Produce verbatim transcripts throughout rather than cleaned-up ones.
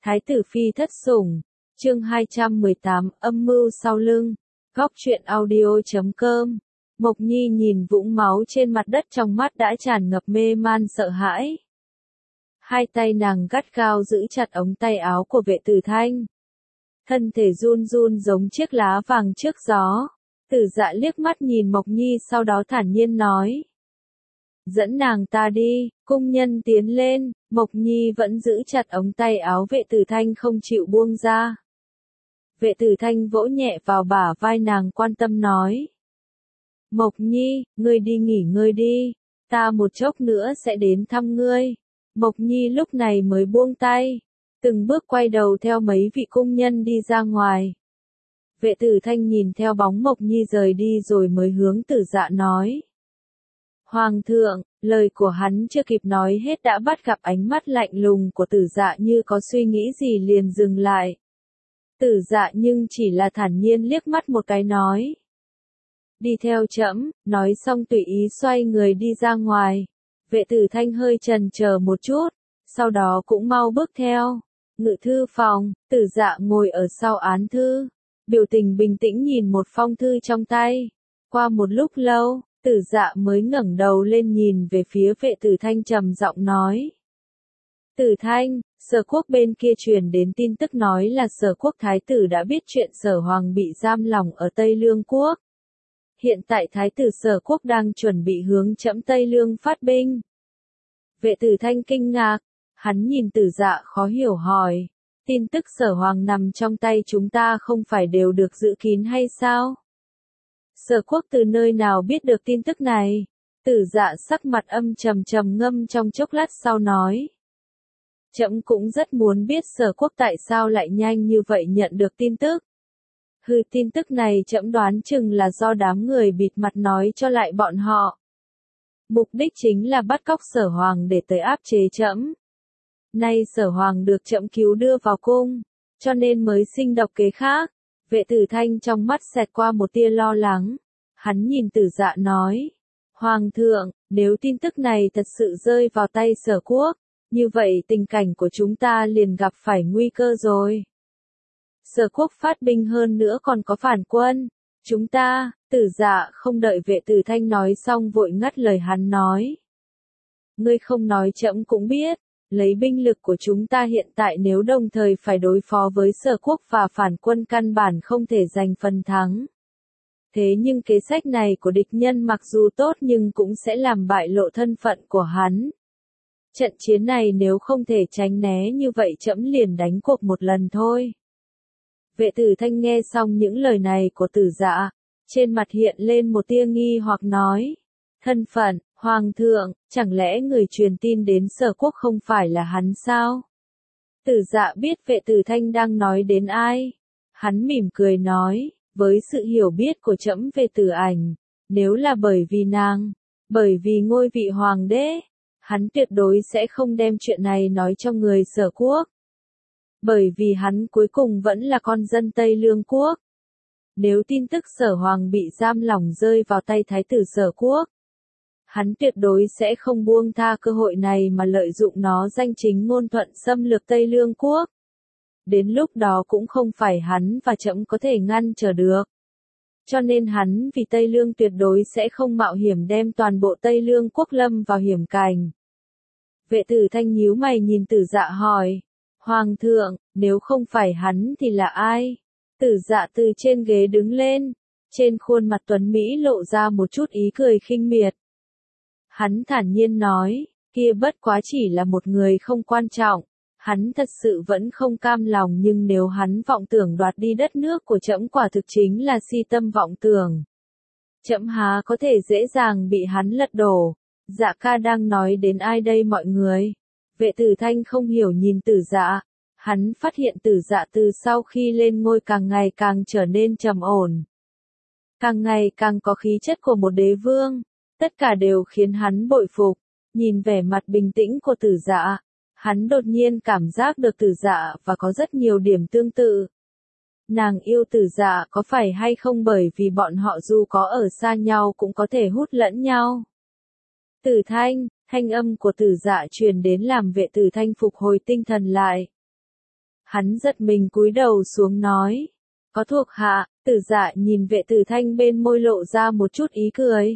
Thái tử phi thất sủng, chương hai trăm mười tám, âm mưu sau lưng, góc truyện audio chấm com. Mộc Nhi nhìn vũng máu trên mặt đất, trong mắt đã tràn ngập mê man sợ hãi. Hai tay nàng gắt gao giữ chặt ống tay áo của Vệ Tử Thanh. Thân thể run run giống chiếc lá vàng trước gió. Tử Dạ liếc mắt nhìn Mộc Nhi, sau đó thản nhiên nói: dẫn nàng ta đi. Cung nhân tiến lên, Mộc Nhi vẫn giữ chặt ống tay áo Vệ Tử Thanh không chịu buông ra. Vệ Tử Thanh vỗ nhẹ vào bả vai nàng, quan tâm nói: Mộc Nhi, ngươi đi nghỉ ngơi đi, ta một chốc nữa sẽ đến thăm ngươi. Mộc Nhi lúc này mới buông tay, từng bước quay đầu theo mấy vị cung nhân đi ra ngoài. Vệ Tử Thanh nhìn theo bóng Mộc Nhi rời đi rồi mới hướng Tử Dạ nói: Hoàng thượng. Lời của hắn chưa kịp nói hết đã bắt gặp ánh mắt lạnh lùng của Tử Dạ, như có suy nghĩ gì liền dừng lại. Tử Dạ nhưng chỉ là thản nhiên liếc mắt một cái nói: đi theo trẫm. Nói xong tùy ý xoay người đi ra ngoài. Vệ Tử Thanh hơi chần chờ một chút, sau đó cũng mau bước theo. Ngự thư phòng, Tử Dạ ngồi ở sau án thư, biểu tình bình tĩnh nhìn một phong thư trong tay. Qua một lúc lâu, Tử Dạ mới ngẩng đầu lên nhìn về phía Vệ Tử Thanh, trầm giọng nói: Tử Thanh, Sở Quốc bên kia truyền đến tin tức nói là Sở Quốc thái tử đã biết chuyện Sở Hoàng bị giam lỏng ở Tây Lương Quốc. Hiện tại thái tử Sở Quốc đang chuẩn bị hướng trẫm Tây Lương phát binh. Vệ Tử Thanh kinh ngạc, hắn nhìn Tử Dạ khó hiểu hỏi: tin tức Sở Hoàng nằm trong tay chúng ta không phải đều được giữ kín hay sao? Sở Quốc từ nơi nào biết được tin tức này? Tử Dạ sắc mặt âm trầm trầm ngâm trong chốc lát sau nói: trẫm cũng rất muốn biết Sở Quốc tại sao lại nhanh như vậy nhận được tin tức. Hừ, tin tức này trẫm đoán chừng là do đám người bịt mặt nói cho lại bọn họ. Mục đích chính là bắt cóc Sở Hoàng để tới áp chế trẫm. Nay Sở Hoàng được trẫm cứu đưa vào cung, cho nên mới sinh độc kế khác. Vệ Tử Thanh trong mắt xẹt qua một tia lo lắng. Hắn nhìn Tử Dạ nói: Hoàng thượng, nếu tin tức này thật sự rơi vào tay Sở Quốc, như vậy tình cảnh của chúng ta liền gặp phải nguy cơ rồi. Sở Quốc phát binh hơn nữa còn có phản quân. Chúng ta, Tử Dạ không đợi Vệ Tử Thanh nói xong vội ngắt lời hắn nói: ngươi không nói trẫm cũng biết. Lấy binh lực của chúng ta hiện tại nếu đồng thời phải đối phó với Sở Quốc và phản quân căn bản không thể giành phần thắng. Thế nhưng kế sách này của địch nhân mặc dù tốt nhưng cũng sẽ làm bại lộ thân phận của hắn. Trận chiến này nếu không thể tránh né như vậy trẫm liền đánh cuộc một lần thôi. Vệ Tử Thanh nghe xong những lời này của Tử Dạ, trên mặt hiện lên một tia nghi hoặc nói: thân phận, Hoàng thượng, chẳng lẽ người truyền tin đến Sở Quốc không phải là hắn sao? Tử Dạ biết Vệ Tử Thanh đang nói đến ai. Hắn mỉm cười nói: với sự hiểu biết của trẫm về Tử Ảnh, nếu là bởi vì nàng, bởi vì ngôi vị hoàng đế, hắn tuyệt đối sẽ không đem chuyện này nói cho người Sở Quốc. Bởi vì hắn cuối cùng vẫn là con dân Tây Lương Quốc. Nếu tin tức Sở Hoàng bị giam lỏng rơi vào tay thái tử Sở Quốc, hắn tuyệt đối sẽ không buông tha cơ hội này mà lợi dụng nó danh chính ngôn thuận xâm lược Tây Lương Quốc. Đến lúc đó cũng không phải hắn và trẫm có thể ngăn trở được. Cho nên hắn vì Tây Lương tuyệt đối sẽ không mạo hiểm đem toàn bộ Tây Lương Quốc lâm vào hiểm cảnh. Vệ Tử Thanh nhíu mày nhìn Tử Dạ hỏi: Hoàng thượng, nếu không phải hắn thì là ai? Tử Dạ từ trên ghế đứng lên, trên khuôn mặt tuấn Mỹ lộ ra một chút ý cười khinh miệt. Hắn thản nhiên nói: kia bất quá chỉ là một người không quan trọng. Hắn thật sự vẫn không cam lòng, nhưng nếu hắn vọng tưởng đoạt đi đất nước của trẫm quả thực chính là si tâm vọng tưởng. Trẫm há có thể dễ dàng bị hắn lật đổ. Dạ ca đang nói đến ai đây mọi người? Vệ Tử Thanh không hiểu nhìn Tử Dạ. Hắn phát hiện Tử Dạ từ sau khi lên ngôi càng ngày càng trở nên trầm ổn. Càng ngày càng có khí chất của một đế vương. Tất cả đều khiến hắn bội phục. Nhìn vẻ mặt bình tĩnh của Tử Dạ, hắn đột nhiên cảm giác được Tử Dạ và có rất nhiều điểm tương tự. Nàng yêu Tử Dạ có phải hay không bởi vì bọn họ dù có ở xa nhau cũng có thể hút lẫn nhau. Tử Thanh, thanh âm của Tử Dạ truyền đến làm Vệ Tử Thanh phục hồi tinh thần lại. Hắn giật mình cúi đầu xuống nói. Có thuộc hạ, Tử Dạ nhìn Vệ Tử Thanh bên môi lộ ra một chút ý cười.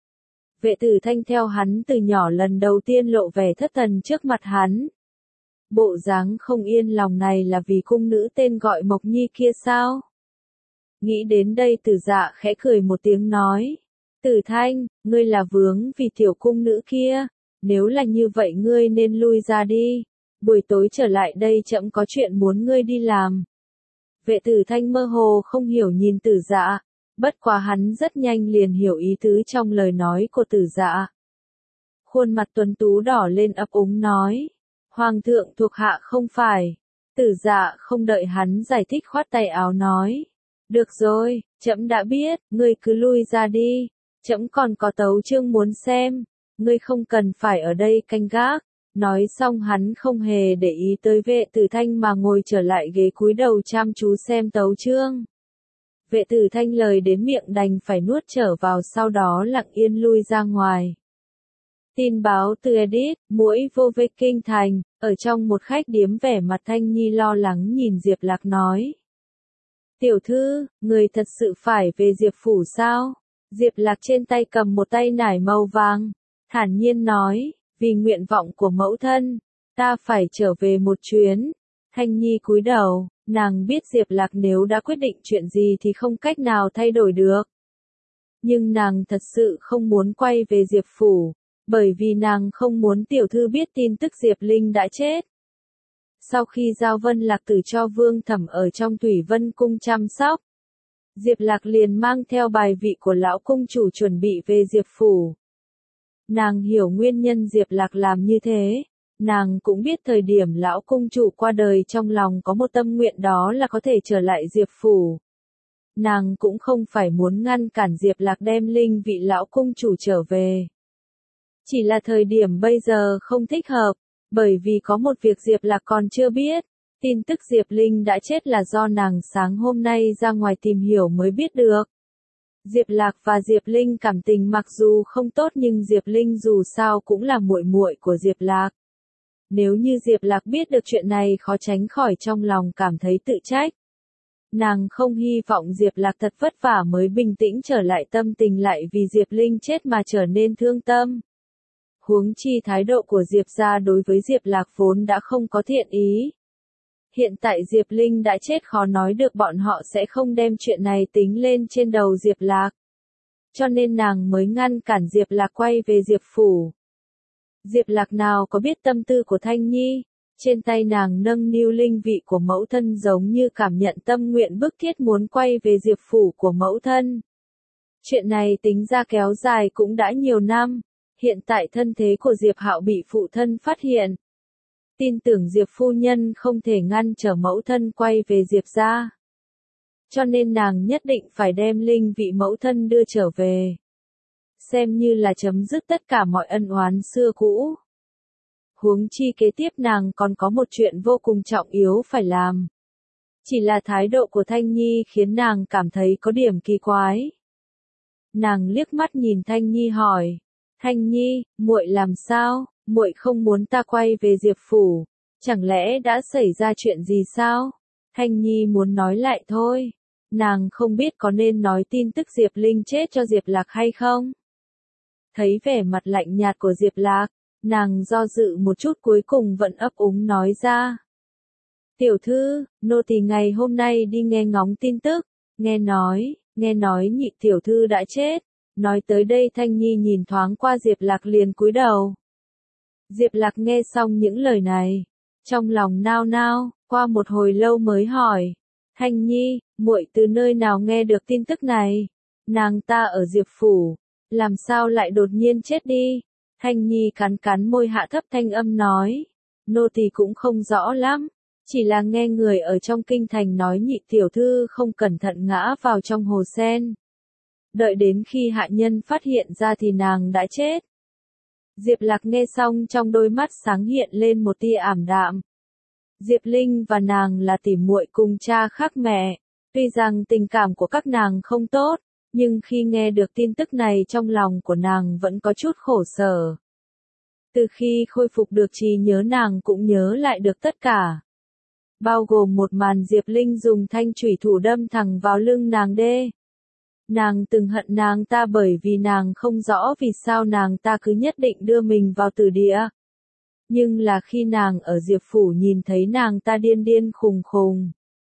Vệ Tử Thanh theo hắn từ nhỏ lần đầu tiên lộ vẻ thất thần trước mặt hắn. Bộ dáng không yên lòng này là vì cung nữ tên gọi Mộc Nhi kia sao? Nghĩ đến đây Tử Dạ khẽ cười một tiếng nói. Tử Thanh, ngươi là vướng vì tiểu cung nữ kia, nếu là như vậy ngươi nên lui ra đi, buổi tối trở lại đây trẫm có chuyện muốn ngươi đi làm. Vệ Tử Thanh mơ hồ không hiểu nhìn Tử Dạ, bất quá hắn rất nhanh liền hiểu ý tứ trong lời nói của Tử Dạ. Khuôn mặt tuấn tú đỏ lên ấp úng nói, Hoàng thượng thuộc hạ không phải. Tử Dạ không đợi hắn giải thích khoát tay áo nói, được rồi, trẫm đã biết, ngươi cứ lui ra đi, trẫm còn có tấu chương muốn xem, ngươi không cần phải ở đây canh gác. Nói xong hắn không hề để ý tới Vệ Tử Thanh mà ngồi trở lại ghế cúi đầu chăm chú xem tấu chương. Vệ Tử Thanh lời đến miệng đành phải nuốt trở vào sau đó lặng yên lui ra ngoài. Tin báo từ Edit, muỗi vô vê kinh thành, ở trong một khách điếm vẻ mặt Thanh Nhi lo lắng nhìn Diệp Lạc nói. Tiểu thư, người thật sự phải về Diệp phủ sao? Diệp Lạc trên tay cầm một tay nải màu vàng, thản nhiên nói. Vì nguyện vọng của mẫu thân, ta phải trở về một chuyến. Thanh Nhi cúi đầu, nàng biết Diệp Lạc nếu đã quyết định chuyện gì thì không cách nào thay đổi được. Nhưng nàng thật sự không muốn quay về Diệp phủ, bởi vì nàng không muốn tiểu thư biết tin tức Diệp Linh đã chết. Sau khi giao Vân Lạc Tử cho Vương Thẩm ở trong Thủy Vân cung chăm sóc, Diệp Lạc liền mang theo bài vị của lão cung chủ chuẩn bị về Diệp phủ. Nàng hiểu nguyên nhân Diệp Lạc làm như thế, nàng cũng biết thời điểm lão cung chủ qua đời trong lòng có một tâm nguyện đó là có thể trở lại Diệp phủ. Nàng cũng không phải muốn ngăn cản Diệp Lạc đem linh vị lão cung chủ trở về. Chỉ là thời điểm bây giờ không thích hợp, bởi vì có một việc Diệp Lạc còn chưa biết, tin tức Diệp Linh đã chết là do nàng sáng hôm nay ra ngoài tìm hiểu mới biết được. Diệp Lạc và Diệp Linh cảm tình mặc dù không tốt nhưng Diệp Linh dù sao cũng là muội muội của Diệp Lạc. Nếu như Diệp Lạc biết được chuyện này khó tránh khỏi trong lòng cảm thấy tự trách. Nàng không hy vọng Diệp Lạc thật vất vả mới bình tĩnh trở lại tâm tình lại vì Diệp Linh chết mà trở nên thương tâm. Huống chi thái độ của Diệp gia đối với Diệp Lạc vốn đã không có thiện ý. Hiện tại Diệp Linh đã chết khó nói được bọn họ sẽ không đem chuyện này tính lên trên đầu Diệp Lạc. Cho nên nàng mới ngăn cản Diệp Lạc quay về Diệp phủ. Diệp Lạc nào có biết tâm tư của Thanh Nhi, trên tay nàng nâng niu linh vị của mẫu thân giống như cảm nhận tâm nguyện bức thiết muốn quay về Diệp phủ của mẫu thân. Chuyện này tính ra kéo dài cũng đã nhiều năm, hiện tại thân thế của Diệp Hạo bị phụ thân phát hiện. Tin tưởng Diệp phu nhân không thể ngăn trở mẫu thân quay về Diệp gia. Cho nên nàng nhất định phải đem linh vị mẫu thân đưa trở về. Xem như là chấm dứt tất cả mọi ân oán xưa cũ. Huống chi kế tiếp nàng còn có một chuyện vô cùng trọng yếu phải làm. Chỉ là thái độ của Thanh Nhi khiến nàng cảm thấy có điểm kỳ quái. Nàng liếc mắt nhìn Thanh Nhi hỏi. Thanh Nhi, muội làm sao? Muội không muốn ta quay về Diệp phủ, chẳng lẽ đã xảy ra chuyện gì sao? Thanh Nhi muốn nói lại thôi, nàng không biết có nên nói tin tức Diệp Linh chết cho Diệp Lạc hay không. Thấy vẻ mặt lạnh nhạt của Diệp Lạc, nàng do dự một chút cuối cùng vẫn ấp úng nói ra. Tiểu thư, nô tỳ ngày hôm nay đi nghe ngóng tin tức, nghe nói, nghe nói nhị tiểu thư đã chết. Nói tới đây Thanh Nhi nhìn thoáng qua Diệp Lạc liền cúi đầu. Diệp Lạc nghe xong những lời này, trong lòng nao nao, qua một hồi lâu mới hỏi, Thanh Nhi, muội từ nơi nào nghe được tin tức này? Nàng ta ở Diệp phủ, làm sao lại đột nhiên chết đi? Thanh Nhi cắn cắn môi hạ thấp thanh âm nói, nô tỳ cũng không rõ lắm, chỉ là nghe người ở trong kinh thành nói nhị tiểu thư không cẩn thận ngã vào trong hồ sen. Đợi đến khi hạ nhân phát hiện ra thì nàng đã chết. Diệp Lạc nghe xong trong đôi mắt sáng hiện lên một tia ảm đạm. Diệp Linh và nàng là tỉ muội cùng cha khác mẹ, tuy rằng tình cảm của các nàng không tốt, nhưng khi nghe được tin tức này trong lòng của nàng vẫn có chút khổ sở. Từ khi khôi phục được trí nhớ nàng cũng nhớ lại được tất cả. bao gồm một màn Diệp Linh dùng thanh chủy thủ đâm thẳng vào lưng nàng đê. Nàng từng hận nàng ta bởi vì nàng không rõ vì sao nàng ta cứ nhất định đưa mình vào tử địa. Nhưng là khi nàng ở Diệp Phủ nhìn thấy nàng ta điên điên khùng khùng.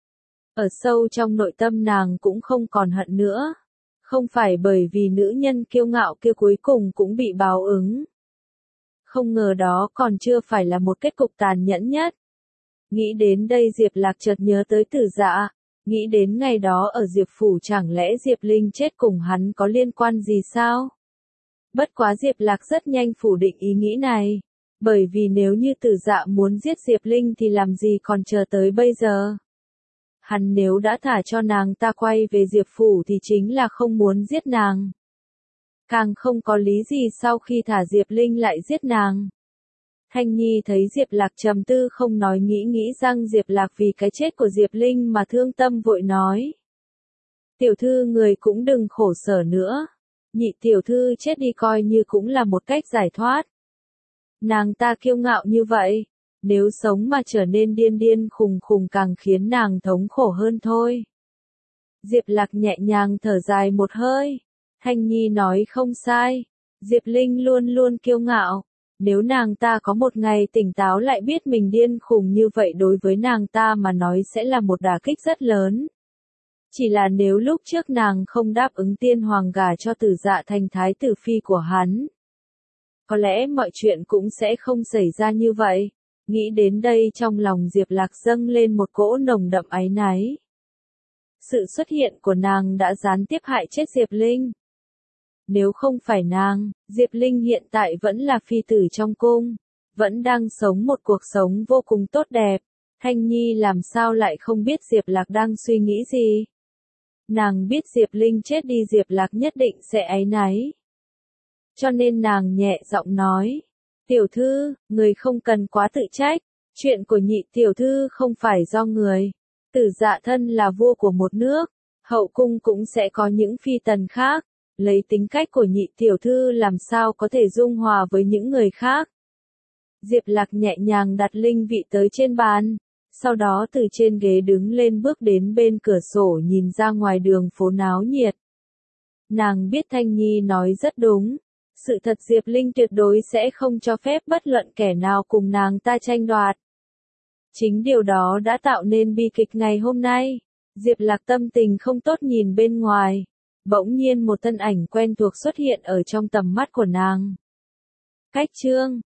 Ở sâu trong nội tâm nàng cũng không còn hận nữa. Không phải bởi vì nữ nhân kiêu ngạo kia cuối cùng cũng bị báo ứng. Không ngờ đó còn chưa phải là một kết cục tàn nhẫn nhất. Nghĩ đến đây Diệp Lạc chợt nhớ tới Tử Dạ. Nghĩ đến ngày đó ở Diệp Phủ chẳng lẽ Diệp Linh chết cùng hắn có liên quan gì sao? Bất quá Diệp Lạc rất nhanh phủ định ý nghĩ này. Bởi vì nếu như Tử Dạ muốn giết Diệp Linh thì làm gì còn chờ tới bây giờ? Hắn nếu đã thả cho nàng ta quay về Diệp Phủ thì chính là không muốn giết nàng. Càng không có lý gì sau khi thả Diệp Linh lại giết nàng. Thanh Nhi thấy Diệp Lạc trầm tư không nói nghĩ nghĩ rằng Diệp Lạc vì cái chết của Diệp Linh mà thương tâm vội nói. Tiểu thư người cũng đừng khổ sở nữa. Nhị tiểu thư chết đi coi như cũng là một cách giải thoát. Nàng ta kiêu ngạo như vậy. Nếu sống mà trở nên điên điên khùng khùng càng khiến nàng thống khổ hơn thôi. Diệp Lạc nhẹ nhàng thở dài một hơi. Thanh Nhi nói không sai. Diệp Linh luôn luôn kiêu ngạo. Nếu nàng ta có một ngày tỉnh táo lại biết mình điên khùng như vậy đối với nàng ta mà nói sẽ là một đả kích rất lớn. Chỉ là nếu lúc trước nàng không đáp ứng tiên hoàng gả cho Tử Dạ thành thái tử phi của hắn. Có lẽ mọi chuyện cũng sẽ không xảy ra như vậy. Nghĩ đến đây trong lòng Diệp Lạc dâng lên một cỗ nồng đậm áy náy. Sự xuất hiện của nàng đã gián tiếp hại chết Diệp Linh. Nếu không phải nàng, Diệp Linh hiện tại vẫn là phi tử trong cung, vẫn đang sống một cuộc sống vô cùng tốt đẹp. Thanh Nhi làm sao lại không biết Diệp Lạc đang suy nghĩ gì? Nàng biết Diệp Linh chết đi Diệp Lạc nhất định sẽ áy náy. Cho nên nàng nhẹ giọng nói, tiểu thư, người không cần quá tự trách, chuyện của nhị tiểu thư không phải do người. Tử Dạ thân là vua của một nước, hậu cung cũng sẽ có những phi tần khác. Lấy tính cách của nhị tiểu thư làm sao có thể dung hòa với những người khác. Diệp Lạc nhẹ nhàng đặt linh vị tới trên bàn, sau đó từ trên ghế đứng lên bước đến bên cửa sổ nhìn ra ngoài đường phố náo nhiệt. Nàng biết Thanh Nhi nói rất đúng, sự thật Diệp Linh tuyệt đối sẽ không cho phép bất luận kẻ nào cùng nàng ta tranh đoạt. Chính điều đó đã tạo nên bi kịch ngày hôm nay. Diệp Lạc tâm tình không tốt nhìn bên ngoài. Bỗng nhiên một thân ảnh quen thuộc xuất hiện ở trong tầm mắt của nàng. Cách chương